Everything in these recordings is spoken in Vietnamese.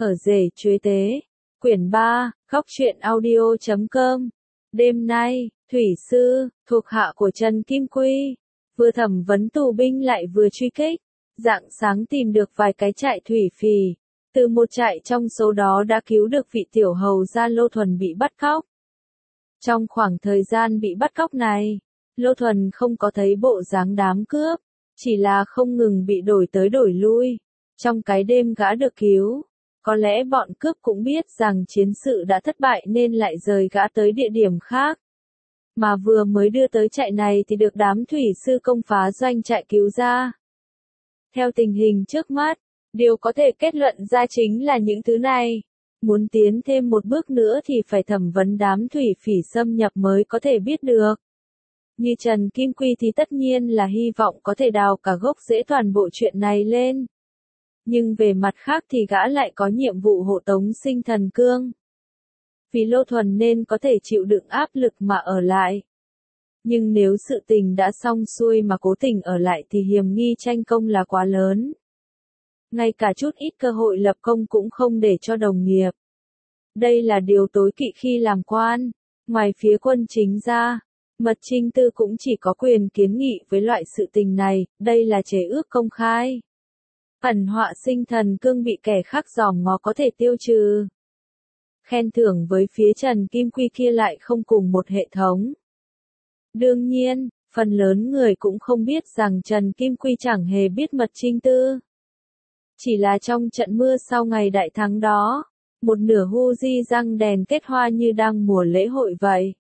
Ở rể chuế tế. Quyển 3, Góc truyện audio.com. Đêm nay, Thủy Sư, thuộc hạ của Trần Kim Quy, vừa thẩm vấn tù binh lại vừa truy kích. Rạng sáng tìm được vài cái trại thủy phỉ. Từ một trại trong số đó đã cứu được vị tiểu hầu gia Lô Thuần bị bắt cóc. Trong khoảng thời gian bị bắt cóc này, Lô Thuần không có thấy bộ dáng đám cướp, chỉ là không ngừng bị đổi tới đổi lui. Trong cái đêm gã được cứu, có lẽ bọn cướp cũng biết rằng chiến sự đã thất bại nên lại rời gã tới địa điểm khác. Mà vừa mới đưa tới trại này thì được đám thủy sư công phá doanh trại cứu ra. Theo tình hình trước mắt, điều có thể kết luận ra chính là những thứ này. Muốn tiến thêm một bước nữa thì phải thẩm vấn đám thủy phỉ xâm nhập mới có thể biết được. Như Trần Kim Quy thì tất nhiên là hy vọng có thể đào cả gốc rễ toàn bộ chuyện này lên. Nhưng về mặt khác thì gã lại có nhiệm vụ hộ tống Sinh Thần Cương. Vì Lô Thuần nên có thể chịu đựng áp lực mà ở lại. Nhưng nếu sự tình đã xong xuôi mà cố tình ở lại thì hiểm nghi tranh công là quá lớn. Ngay cả chút ít cơ hội lập công cũng không để cho đồng nghiệp. Đây là điều tối kỵ khi làm quan. Ngoài phía quân chính ra, Mật Trinh Tư cũng chỉ có quyền kiến nghị với loại sự tình này, đây là chế ước công khai. Ẩn họa Sinh Thần Cương bị kẻ khác dòm ngó có thể tiêu trừ. Khen thưởng với phía Trần Kim Quy kia lại không cùng một hệ thống. Đương nhiên, phần lớn người cũng không biết rằng Trần Kim Quy chẳng hề biết Mật Trinh Tư. Chỉ là trong trận mưa sau ngày đại thắng đó, một nửa hu di răng đèn kết hoa như đang mùa lễ hội vậy.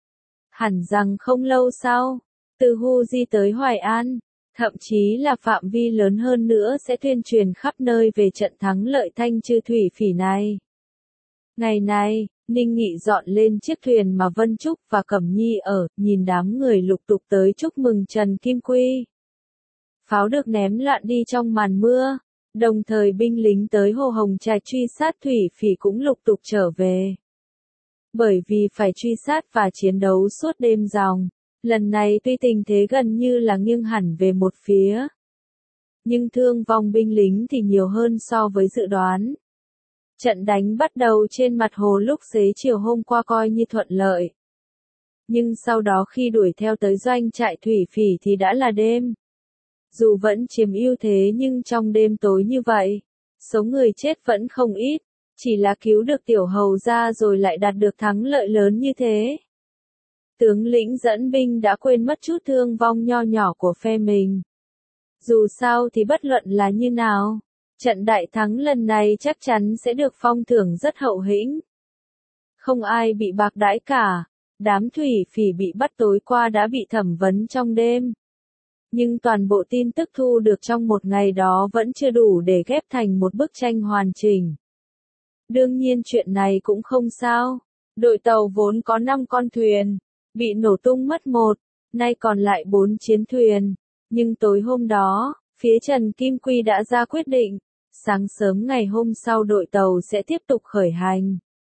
Hẳn rằng không lâu sau, từ hu di tới Hoài An, thậm chí là phạm vi lớn hơn nữa sẽ tuyên truyền khắp nơi về trận thắng lợi thanh chư thủy phỉ này. Ngày này, Ninh Nghị dọn lên chiếc thuyền mà Vân Trúc và Cẩm Nhi ở, nhìn đám người lục tục tới chúc mừng Trần Kim Quy. Pháo được ném loạn đi trong màn mưa, đồng thời binh lính tới Hồ Hồng Trạch truy sát thủy phỉ cũng lục tục trở về. Bởi vì phải truy sát và chiến đấu suốt đêm ròng, lần này tuy tình thế gần như là nghiêng hẳn về một phía, nhưng thương vong binh lính thì nhiều hơn so với dự đoán. Trận đánh bắt đầu trên mặt hồ lúc xế chiều hôm qua coi như thuận lợi. Nhưng sau đó khi đuổi theo tới doanh trại thủy phỉ thì đã là đêm. Dù vẫn chiếm ưu thế nhưng trong đêm tối như vậy, số người chết vẫn không ít, chỉ là cứu được tiểu hầu ra rồi lại đạt được thắng lợi lớn như thế. Tướng lĩnh dẫn binh đã quên mất chút thương vong nho nhỏ của phe mình. Dù sao thì bất luận là như nào, trận đại thắng lần này chắc chắn sẽ được phong thưởng rất hậu hĩnh. Không ai bị bạc đãi cả, đám thủy phỉ bị bắt tối qua đã bị thẩm vấn trong đêm. Nhưng toàn bộ tin tức thu được trong một ngày đó vẫn chưa đủ để ghép thành một bức tranh hoàn chỉnh. Đương nhiên chuyện này cũng không sao. Đội tàu vốn có 5 con thuyền, bị nổ tung mất một, nay còn lại 4 chiến thuyền. Nhưng tối hôm đó, phía Trần Kim Quy đã ra quyết định, sáng sớm ngày hôm sau đội tàu sẽ tiếp tục khởi hành.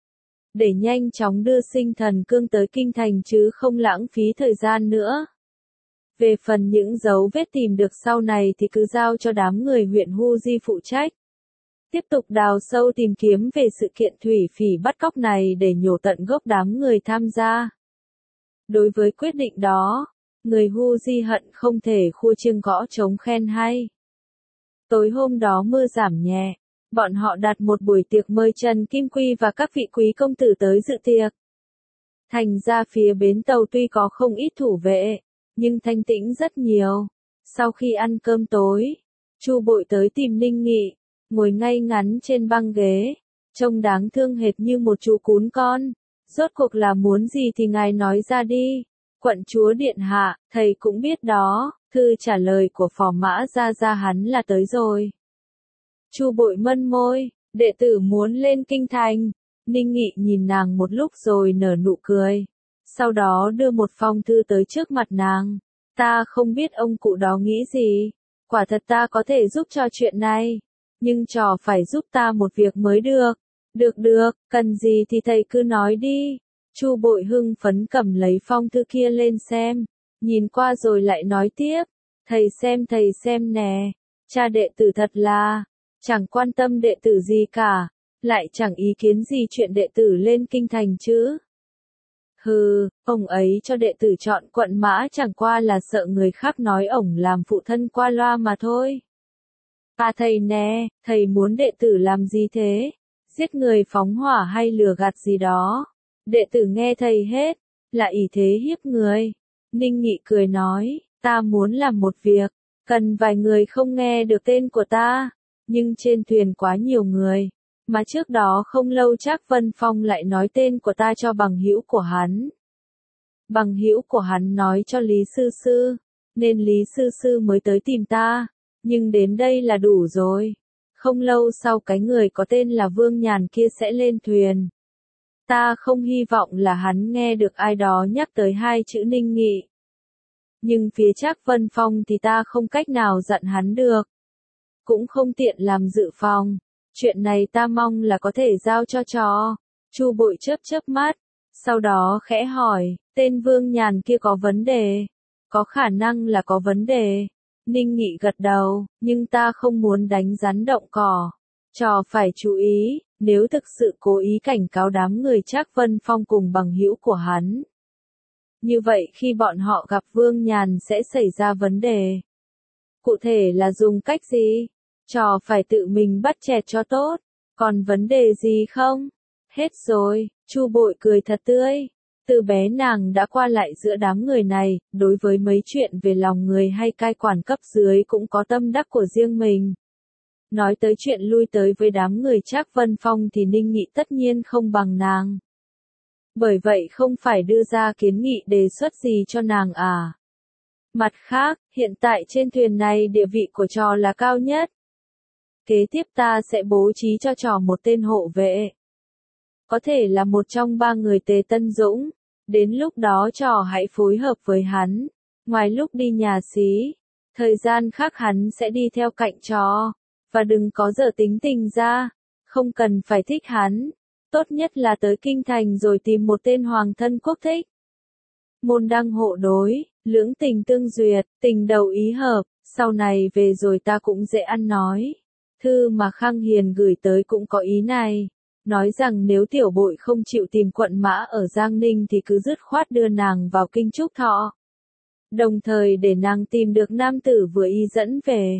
Để nhanh chóng đưa Sinh Thần Cương tới kinh thành chứ không lãng phí thời gian nữa. Về phần những dấu vết tìm được sau này thì cứ giao cho đám người huyện Hu Di phụ trách. Tiếp tục đào sâu tìm kiếm về sự kiện thủy phỉ bắt cóc này để nhổ tận gốc đám người tham gia. Đối với quyết định đó, người Hu Di hận không thể khua chiêng gõ trống khen hay. Tối hôm đó mưa giảm nhẹ, bọn họ đặt một buổi tiệc mời Trần Kim Quy và các vị quý công tử tới dự tiệc. Thành ra phía bến tàu tuy có không ít thủ vệ, nhưng thanh tĩnh rất nhiều. Sau khi ăn cơm tối, Chu Bội tới tìm Ninh Nghị, ngồi ngay ngắn trên băng ghế, trông đáng thương hệt như một chú cún con. Rốt cuộc là muốn gì thì ngài nói ra đi. Quận chúa điện hạ, thầy cũng biết đó, thư trả lời của Phò Mã Gia hắn là tới rồi. Chu Bội mân môi, đệ tử muốn lên kinh thành. Ninh Nghị nhìn nàng một lúc rồi nở nụ cười. Sau đó đưa một phong thư tới trước mặt nàng. Ta không biết ông cụ đó nghĩ gì. Quả thật ta có thể giúp cho chuyện này. Nhưng trò phải giúp ta một việc mới được. Được, cần gì thì thầy cứ nói đi. Chu Bội hưng phấn cầm lấy phong thư kia lên xem. Nhìn qua rồi lại nói tiếp. Thầy xem nè. Cha đệ tử thật là chẳng quan tâm đệ tử gì cả. lại chẳng ý kiến gì chuyện đệ tử lên kinh thành chứ. Hừ, ông ấy cho đệ tử chọn quận Mã chẳng qua là sợ người khác nói ổng làm phụ thân qua loa mà thôi. À thầy nè, thầy muốn đệ tử làm gì thế? Giết người phóng hỏa hay lừa gạt gì đó? Đệ tử nghe thầy hết, là ỷ thế hiếp người. Ninh Nghị cười nói, ta muốn làm một việc, cần vài người không nghe được tên của ta, nhưng trên thuyền quá nhiều người, mà trước đó không lâu Trác Vân Phong lại nói tên của ta cho bằng hữu của hắn. Bằng hữu của hắn nói cho Lý Sư Sư, nên Lý Sư Sư mới tới tìm ta, nhưng đến đây là đủ rồi. Không lâu sau cái người có tên là Vương Nhàn kia sẽ lên thuyền. Ta không hy vọng là hắn nghe được ai đó nhắc tới hai chữ Ninh Nghị. Nhưng phía Trác Vân Phong thì ta không cách nào dặn hắn được. Cũng không tiện làm dự phòng. Chuyện này ta mong là có thể giao cho trò. Chu Bội chớp chớp mắt. Sau đó khẽ hỏi, tên Vương Nhàn kia có vấn đề. Có khả năng là có vấn đề. Ninh Nghị gật đầu, nhưng ta không muốn đánh rắn động cỏ. Trò phải chú ý, nếu thực sự cố ý cảnh cáo đám người Trác Vân Phong cùng bằng hữu của hắn. Như vậy khi bọn họ gặp Vương Nhàn sẽ xảy ra vấn đề. Cụ thể là dùng cách gì? Trò phải tự mình bắt chẹt cho tốt. Còn vấn đề gì không? Hết rồi, Chu Bội cười thật tươi. Từ bé nàng đã qua lại giữa đám người này, đối với mấy chuyện về lòng người hay cai quản cấp dưới cũng có tâm đắc của riêng mình. Nói tới chuyện lui tới với đám người Trác Vân Phong thì Ninh Nghị tất nhiên không bằng nàng. Bởi vậy không phải đưa ra kiến nghị đề xuất gì cho nàng à. Mặt khác, hiện tại trên thuyền này địa vị của trò là cao nhất. Kế tiếp ta sẽ bố trí cho trò một tên hộ vệ. Có thể là một trong 3 người Tề Tân Dũng. Đến lúc đó trò hãy phối hợp với hắn. Ngoài lúc đi nhà xí, thời gian khác hắn sẽ đi theo cạnh trò. Và đừng có dở tính tình ra. Không cần phải thích hắn. Tốt nhất là tới kinh thành rồi tìm một tên hoàng thân quốc thích. Môn đăng hộ đối, lưỡng tình tương duyệt, tình đầu ý hợp, sau này về rồi ta cũng dễ ăn nói. Thư mà Khang Hiền gửi tới cũng có ý này. Nói rằng nếu Tiểu Bội không chịu tìm quận Mã ở Giang Ninh thì cứ dứt khoát đưa nàng vào kinh Trúc Thọ. Đồng thời để nàng tìm được nam tử vừa y dẫn về.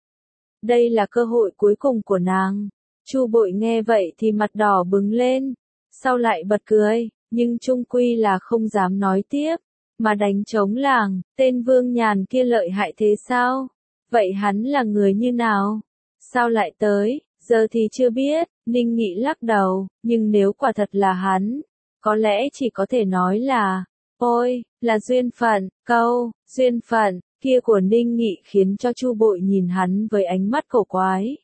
Đây là cơ hội cuối cùng của nàng. Chu Bội nghe vậy thì mặt đỏ bừng lên, sau lại bật cười, nhưng chung quy là không dám nói tiếp, mà đánh trống làng, tên Vương Nhàn kia lợi hại thế sao? Vậy hắn là người như nào? Sao lại tới? Giờ thì chưa biết, Ninh Nghị lắc đầu, nhưng nếu quả thật là hắn, có lẽ chỉ có thể nói là, ôi, là duyên phận, câu, duyên phận, kia của Ninh Nghị khiến cho Chu Bội nhìn hắn với ánh mắt cổ quái.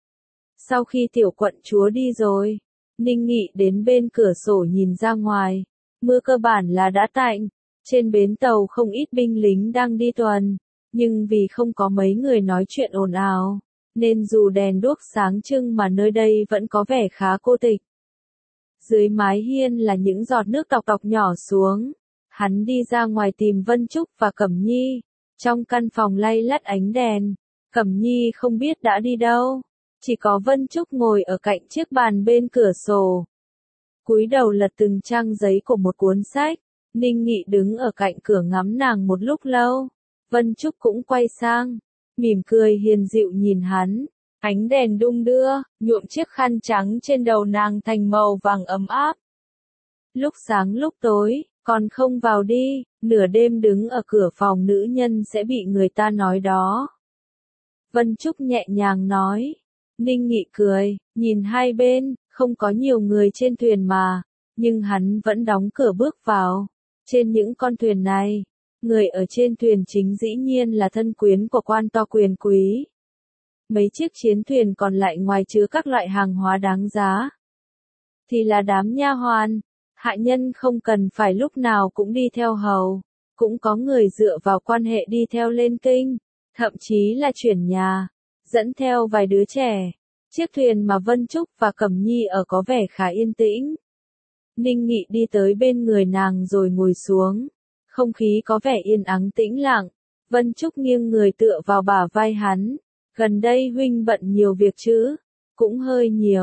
Sau khi tiểu quận chúa đi rồi, Ninh Nghị đến bên cửa sổ nhìn ra ngoài, mưa cơ bản là đã tạnh, trên bến tàu không ít binh lính đang đi tuần, nhưng vì không có mấy người nói chuyện ồn ào, nên dù đèn đuốc sáng trưng mà nơi đây vẫn có vẻ khá cô tịch. Dưới mái hiên là những giọt nước tọc tọc nhỏ xuống, hắn đi ra ngoài tìm Vân Trúc và Cẩm Nhi, trong căn phòng lay lắt ánh đèn, Cẩm Nhi không biết đã đi đâu. Chỉ có Vân Trúc ngồi ở cạnh chiếc bàn bên cửa sổ. Cúi đầu lật từng trang giấy của một cuốn sách. Ninh Nghị đứng ở cạnh cửa ngắm nàng một lúc lâu. Vân Trúc cũng quay sang, mỉm cười hiền dịu nhìn hắn. Ánh đèn đung đưa, nhuộm chiếc khăn trắng trên đầu nàng thành màu vàng ấm áp. Lúc sáng lúc tối, còn không vào đi, nửa đêm đứng ở cửa phòng nữ nhân sẽ bị người ta nói đó. Vân Trúc nhẹ nhàng nói. Ninh Nghị cười, nhìn hai bên, không có nhiều người trên thuyền mà, nhưng hắn vẫn đóng cửa bước vào. Trên những con thuyền này, người ở trên thuyền chính dĩ nhiên là thân quyến của quan to quyền quý. Mấy chiếc chiến thuyền còn lại ngoài chứa các loại hàng hóa đáng giá, thì là đám nha hoàn, hạ nhân không cần phải lúc nào cũng đi theo hầu, cũng có người dựa vào quan hệ đi theo lên kinh, thậm chí là chuyển nhà. Dẫn theo vài đứa trẻ. Chiếc thuyền mà Vân Trúc và Cẩm Nhi ở có vẻ khá yên tĩnh. Ninh Nghị đi tới bên người nàng rồi ngồi xuống. Không khí có vẻ yên ắng tĩnh lặng. Vân Trúc nghiêng người tựa vào bả vai hắn. Gần đây huynh bận nhiều việc chứ? Cũng hơi nhiều,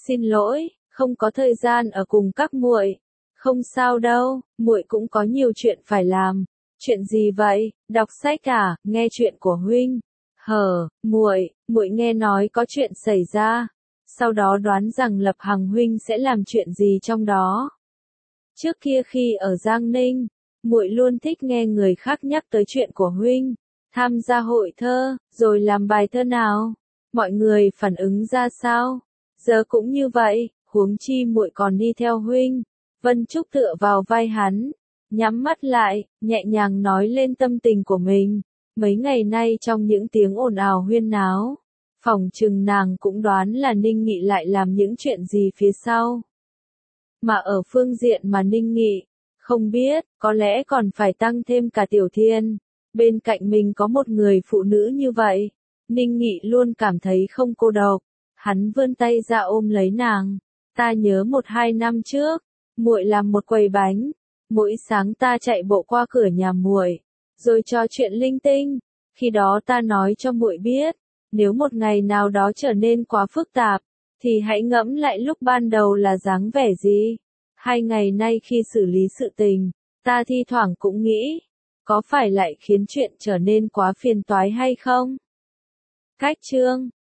Xin lỗi, không có thời gian ở cùng các muội. Không sao đâu, muội cũng có nhiều chuyện phải làm. Chuyện gì vậy? Đọc sách à? Nghe chuyện của huynh. Muội nghe nói có chuyện xảy ra. Sau đó đoán rằng Lập Hằng huynh sẽ làm chuyện gì trong đó. Trước kia khi ở Giang Ninh, muội luôn thích nghe người khác nhắc tới chuyện của huynh, tham gia hội thơ, rồi làm bài thơ nào, mọi người phản ứng ra sao? Giờ cũng như vậy, huống chi muội còn đi theo huynh. Vân Trúc tựa vào vai hắn, nhắm mắt lại, nhẹ nhàng nói lên tâm tình của mình. Mấy ngày nay trong những tiếng ồn ào huyên náo, phỏng chừng nàng cũng đoán là Ninh Nghị lại làm những chuyện gì phía sau. Mà ở phương diện mà Ninh Nghị, không biết, có lẽ còn phải tăng thêm cả Tiểu Thiên. Bên cạnh mình có một người phụ nữ như vậy, Ninh Nghị luôn cảm thấy không cô độc. Hắn vươn tay ra ôm lấy nàng. Ta nhớ 1-2 năm trước, muội làm một quầy bánh, mỗi sáng ta chạy bộ qua cửa nhà muội, rồi trò chuyện linh tinh. Khi đó ta nói cho muội biết, nếu một ngày nào đó trở nên quá phức tạp, thì hãy ngẫm lại lúc ban đầu là dáng vẻ gì. 2 ngày nay khi xử lý sự tình, ta thi thoảng cũng nghĩ, có phải lại khiến chuyện trở nên quá phiền toái hay không? Cách chương